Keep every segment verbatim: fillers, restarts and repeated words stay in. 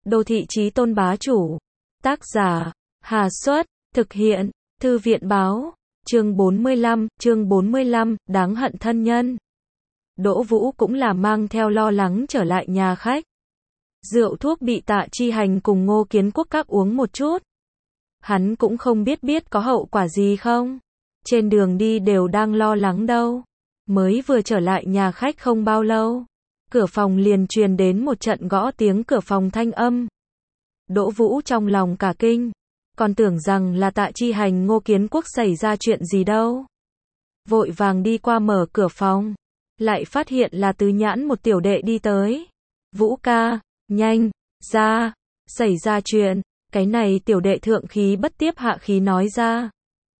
Đô thị chí tôn bá chủ. Tác giả, Hà Xuất, thực hiện, Thư viện báo, chương bốn mươi lăm, chương bốn mươi lăm, đáng hận thân nhân. Đỗ Vũ cũng là mang theo lo lắng trở lại nhà khách. Rượu thuốc bị Tạ Chi Hành cùng Ngô Kiến Quốc các uống một chút. Hắn cũng không biết biết có hậu quả gì không. Trên đường đi đều đang lo lắng đâu. Mới vừa trở lại nhà khách không bao lâu. Cửa phòng liền truyền đến một trận gõ tiếng cửa phòng thanh âm. Đỗ Vũ trong lòng cả kinh. Còn tưởng rằng là Tạ Chi Hành Ngô Kiến Quốc xảy ra chuyện gì đâu. Vội vàng đi qua mở cửa phòng. Lại phát hiện là Tứ Nhãn một tiểu đệ đi tới. Vũ ca, nhanh, ra, xảy ra chuyện. Cái này tiểu đệ thượng khí bất tiếp hạ khí nói ra.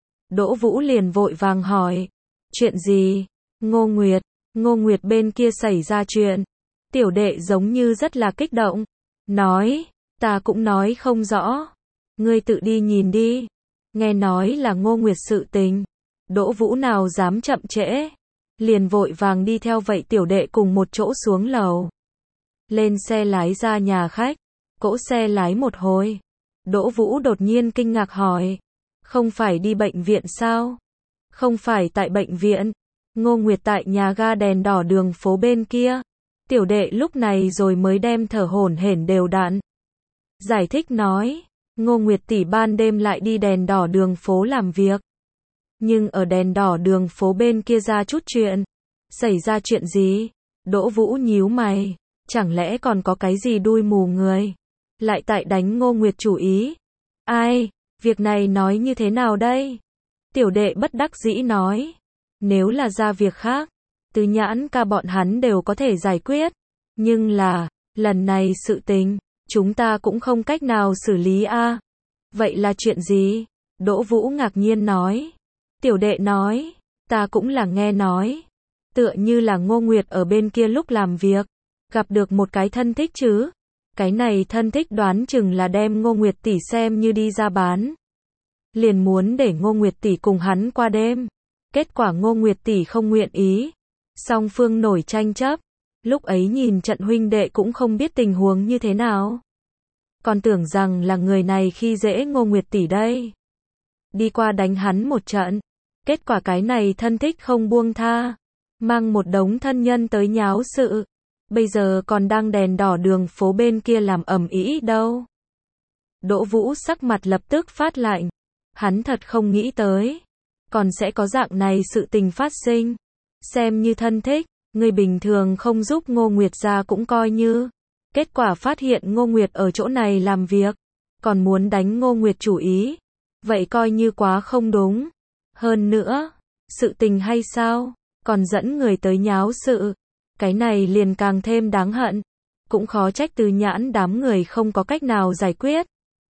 Đỗ Vũ liền vội vàng hỏi. Chuyện gì? Ngô Nguyệt, Ngô Nguyệt bên kia xảy ra chuyện. Tiểu đệ giống như rất là kích động. Nói, ta cũng nói không rõ. Ngươi tự đi nhìn đi. Nghe nói là Ngô Nguyệt sự tình. Đỗ Vũ nào dám chậm trễ. Liền vội vàng đi theo vậy tiểu đệ cùng một chỗ xuống lầu. Lên xe lái ra nhà khách. Cỗ xe lái một hồi. Đỗ Vũ đột nhiên kinh ngạc hỏi. Không phải đi bệnh viện sao? Không phải tại bệnh viện. Ngô Nguyệt tại nhà ga đèn đỏ đường phố bên kia. Tiểu đệ lúc này rồi mới đem thở hổn hển đều đặn. Giải thích nói. Ngô Nguyệt tỷ ban đêm lại đi đèn đỏ đường phố làm việc. Nhưng ở đèn đỏ đường phố bên kia ra chút chuyện. Xảy ra chuyện gì? Đỗ Vũ nhíu mày. Chẳng lẽ còn có cái gì đuôi mù người? Lại tại đánh Ngô Nguyệt chủ ý. Ai? Việc này nói như thế nào đây? Tiểu đệ bất đắc dĩ nói. Nếu là ra việc khác, Tứ Nhãn ca bọn hắn đều có thể giải quyết. Nhưng là, lần này sự tình, chúng ta cũng không cách nào xử lý a. À. Vậy là chuyện gì? Đỗ Vũ ngạc nhiên nói. Tiểu đệ nói, ta cũng là nghe nói. Tựa như là Ngô Nguyệt ở bên kia lúc làm việc, gặp được một cái thân thích chứ. Cái này thân thích đoán chừng là đem Ngô Nguyệt tỷ xem như đi ra bán. Liền muốn để Ngô Nguyệt tỷ cùng hắn qua đêm. Kết quả Ngô Nguyệt tỷ không nguyện ý. Song phương nổi tranh chấp. Lúc ấy nhìn trận huynh đệ cũng không biết tình huống như thế nào. Còn tưởng rằng là người này khi dễ Ngô Nguyệt tỷ đây. Đi qua đánh hắn một trận. Kết quả cái này thân thích không buông tha. Mang một đống thân nhân tới nháo sự. Bây giờ còn đang đèn đỏ đường phố bên kia làm ầm ĩ đâu. Đỗ Vũ sắc mặt lập tức phát lạnh. Hắn thật không nghĩ tới. Còn sẽ có dạng này sự tình phát sinh. Xem như thân thích, người bình thường không giúp Ngô Nguyệt ra cũng coi như. Kết quả phát hiện Ngô Nguyệt ở chỗ này làm việc. Còn muốn đánh Ngô Nguyệt chủ ý. Vậy coi như quá không đúng. Hơn nữa, sự tình hay sao? Còn dẫn người tới nháo sự. Cái này liền càng thêm đáng hận. Cũng khó trách Tứ Nhãn đám người không có cách nào giải quyết.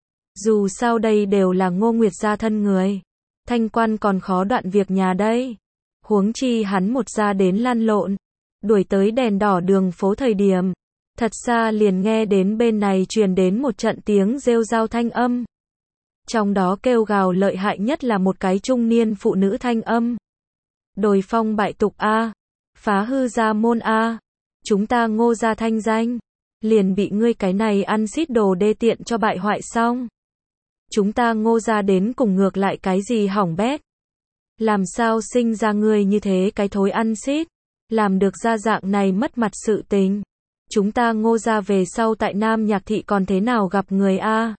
Dù sao đây đều là Ngô Nguyệt gia thân người. Thanh quan còn khó đoạn việc nhà đây. Huống chi hắn một gia đến lăn lộn. Đuổi tới đèn đỏ đường phố thời điểm. Thật xa liền nghe đến bên này truyền đến một trận tiếng rêu rao thanh âm. Trong đó kêu gào lợi hại nhất là một cái trung niên phụ nữ thanh âm. Đồi phong bại tục a, phá hư gia môn a, chúng ta Ngô gia thanh danh, liền bị ngươi cái này ăn xít đồ đê tiện cho bại hoại xong. Chúng ta Ngô gia đến cùng ngược lại cái gì hỏng bét? Làm sao sinh ra ngươi như thế cái thối ăn xít, làm được ra dạng này mất mặt sự tình. Chúng ta Ngô gia về sau tại Nam Nhạc thị còn thế nào gặp người a?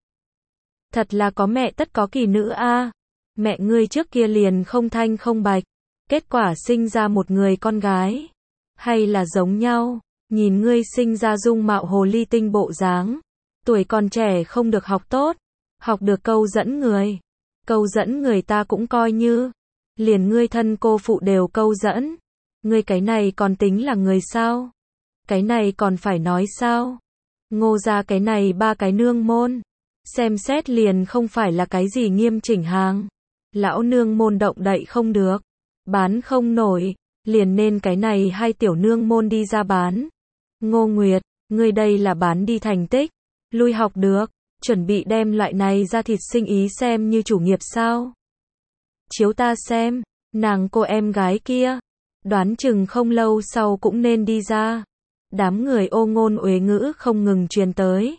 Thật là có mẹ tất có kỳ nữ a. Mẹ ngươi trước kia liền không thanh không bạch, kết quả sinh ra một người con gái. Hay là giống nhau, nhìn ngươi sinh ra dung mạo hồ ly tinh bộ dáng, tuổi còn trẻ không được học tốt, học được câu dẫn người. Câu dẫn người ta cũng coi như, liền ngươi thân cô phụ đều câu dẫn. Ngươi cái này còn tính là người sao? Cái này còn phải nói sao? Ngô gia cái này ba cái nương môn, xem xét liền không phải là cái gì nghiêm chỉnh hàng. Lão nương môn động đậy không được, bán không nổi, liền nên cái này hai tiểu nương môn đi ra bán. Ngô Nguyệt, ngươi đây là bán đi thành tích, lui học được, chuẩn bị đem loại này ra thịt sinh ý xem như chủ nghiệp sao? Chiếu ta xem, nàng cô em gái kia, đoán chừng không lâu sau cũng nên đi ra. Đám người ô ngôn uế ngữ không ngừng truyền tới.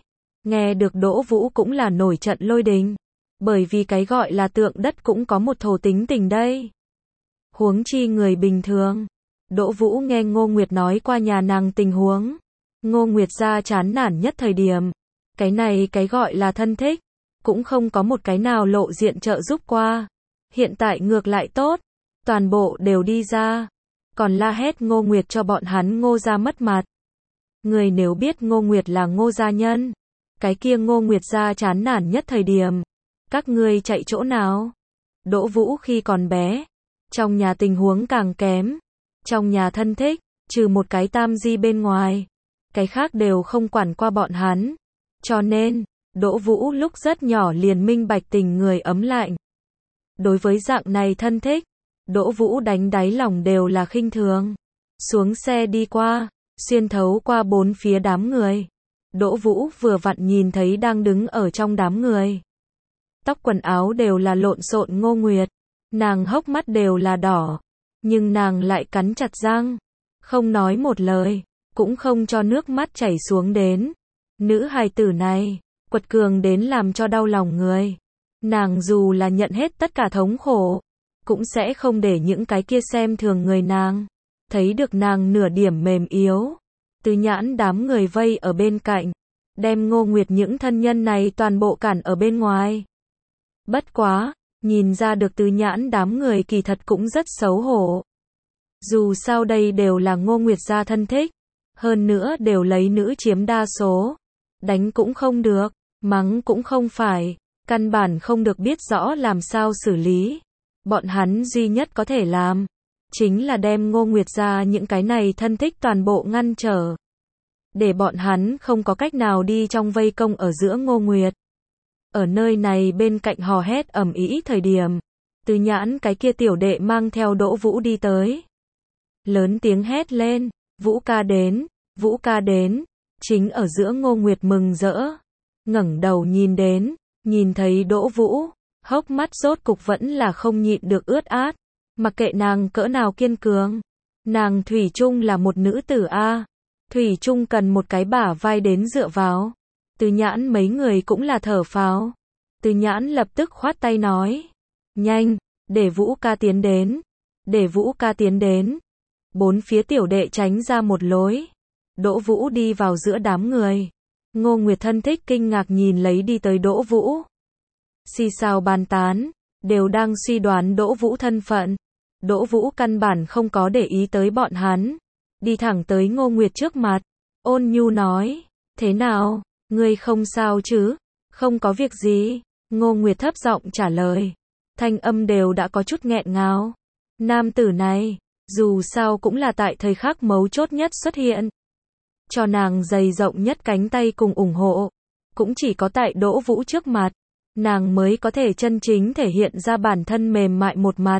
Nghe được Đỗ Vũ cũng là nổi trận lôi đình. Bởi vì cái gọi là tượng đất cũng có một thổ tính tình đây. Huống chi người bình thường. Đỗ Vũ nghe Ngô Nguyệt nói qua nhà nàng tình huống. Ngô Nguyệt gia chán nản nhất thời điểm. Cái này cái gọi là thân thích. Cũng không có một cái nào lộ diện trợ giúp qua. Hiện tại ngược lại tốt. Toàn bộ đều đi ra. Còn la hét Ngô Nguyệt cho bọn hắn Ngô gia mất mặt. Người nếu biết Ngô Nguyệt là Ngô gia nhân. Cái kia Ngô Nguyệt gia chán nản nhất thời điểm. Các ngươi chạy chỗ nào? Đỗ Vũ khi còn bé. Trong nhà tình huống càng kém. Trong nhà thân thích, trừ một cái tam di bên ngoài. Cái khác đều không quản qua bọn hắn. Cho nên, Đỗ Vũ lúc rất nhỏ liền minh bạch tình người ấm lạnh. Đối với dạng này thân thích, Đỗ Vũ đánh đáy lòng đều là khinh thường. Xuống xe đi qua, xuyên thấu qua bốn phía đám người. Đỗ Vũ vừa vặn nhìn thấy đang đứng ở trong đám người. Tóc quần áo đều là lộn xộn Ngô Nguyệt. Nàng hốc mắt đều là đỏ. Nhưng nàng lại cắn chặt răng. Không nói một lời. Cũng không cho nước mắt chảy xuống đến. Nữ hài tử này, quật cường đến làm cho đau lòng người. Nàng dù là nhận hết tất cả thống khổ. Cũng sẽ không để những cái kia xem thường người nàng. Thấy được nàng nửa điểm mềm yếu. Từ Nhãn đám người vây ở bên cạnh. Đem Ngô Nguyệt những thân nhân này toàn bộ cản ở bên ngoài. Bất quá, nhìn ra được Từ Nhãn đám người kỳ thật cũng rất xấu hổ. Dù sao đây đều là Ngô Nguyệt gia thân thích. Hơn nữa đều lấy nữ chiếm đa số. Đánh cũng không được, mắng cũng không phải. Căn bản không được biết rõ làm sao xử lý. Bọn hắn duy nhất có thể làm. Chính là đem Ngô Nguyệt gia những cái này thân thích toàn bộ ngăn trở. Để bọn hắn không có cách nào đi trong vây công ở giữa Ngô Nguyệt. Ở nơi này bên cạnh hò hét ầm ĩ thời điểm. Từ Nhãn cái kia tiểu đệ mang theo Đỗ Vũ đi tới. Lớn tiếng hét lên, Vũ ca đến, Vũ ca đến. Chính ở giữa Ngô Nguyệt mừng rỡ. Ngẩng đầu nhìn đến, nhìn thấy Đỗ Vũ. Hốc mắt rốt cục vẫn là không nhịn được ướt át. Mặc kệ nàng cỡ nào kiên cường. Nàng thủy chung là một nữ tử a. Thủy chung cần một cái bả vai đến dựa vào. Từ Nhãn mấy người cũng là thở phào. Từ Nhãn lập tức khoát tay nói. Nhanh, để Vũ ca tiến đến. Để Vũ ca tiến đến. Bốn phía tiểu đệ tránh ra một lối. Đỗ Vũ đi vào giữa đám người. Ngô Nguyệt thân thích kinh ngạc nhìn lấy đi tới Đỗ Vũ. Xì xào bàn tán. Đều đang suy đoán Đỗ Vũ thân phận. Đỗ Vũ căn bản không có để ý tới bọn hắn. Đi thẳng tới Ngô Nguyệt trước mặt. Ôn nhu nói. Thế nào? Ngươi không sao chứ? Không có việc gì. Ngô Nguyệt thấp giọng trả lời. Thanh âm đều đã có chút nghẹn ngào. Nam tử này, dù sao cũng là tại thời khắc mấu chốt nhất xuất hiện. Cho nàng dày rộng nhất cánh tay cùng ủng hộ. Cũng chỉ có tại Đỗ Vũ trước mặt. Nàng mới có thể chân chính thể hiện ra bản thân mềm mại một mặt.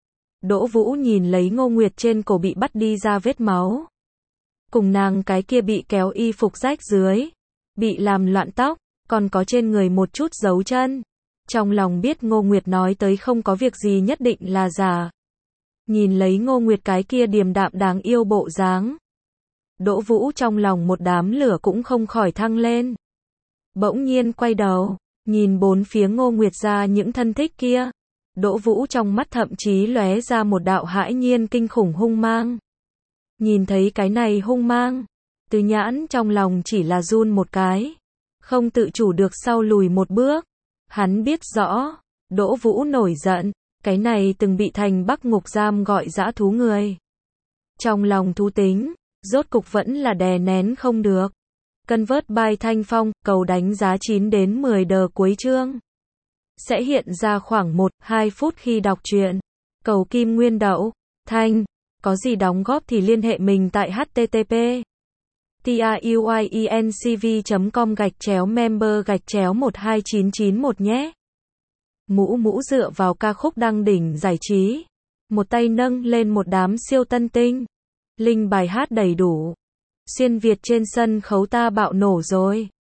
Đỗ Vũ nhìn lấy Ngô Nguyệt trên cổ bị bắt đi ra vết máu. Cùng nàng cái kia bị kéo y phục rách dưới. Bị làm loạn tóc, còn có trên người một chút dấu chân. Trong lòng biết Ngô Nguyệt nói tới không có việc gì nhất định là giả. Nhìn lấy Ngô Nguyệt cái kia điềm đạm đáng yêu bộ dáng. Đỗ Vũ trong lòng một đám lửa cũng không khỏi thăng lên. Bỗng nhiên quay đầu, nhìn bốn phía Ngô Nguyệt ra những thân thích kia. Đỗ Vũ trong mắt thậm chí lóe ra một đạo hãi nhiên kinh khủng hung mang. Nhìn thấy cái này hung mang. Từ Nhãn trong lòng chỉ là run một cái. Không tự chủ được sau lùi một bước. Hắn biết rõ. Đỗ Vũ nổi giận. Cái này từng bị thành Bắc ngục giam gọi dã thú người. Trong lòng thú tính. Rốt cục vẫn là đè nén không được. Convert by Thanh Phong. Cầu đánh giá chín đến mười đờ cuối chương. Sẽ hiện ra khoảng một đến hai phút khi đọc truyện. Cầu Kim Nguyên Đậu. Thanh. Có gì đóng góp thì liên hệ mình tại http truyencv chấm com gạch chéo member gạch chéo một hai chín chín một nhé. Mũ mũ dựa vào ca khúc đăng đỉnh giải trí. Một tay nâng lên một đám siêu tân tinh. Linh bài hát đầy đủ. Xuyên Việt trên sân khấu ta bạo nổ rồi.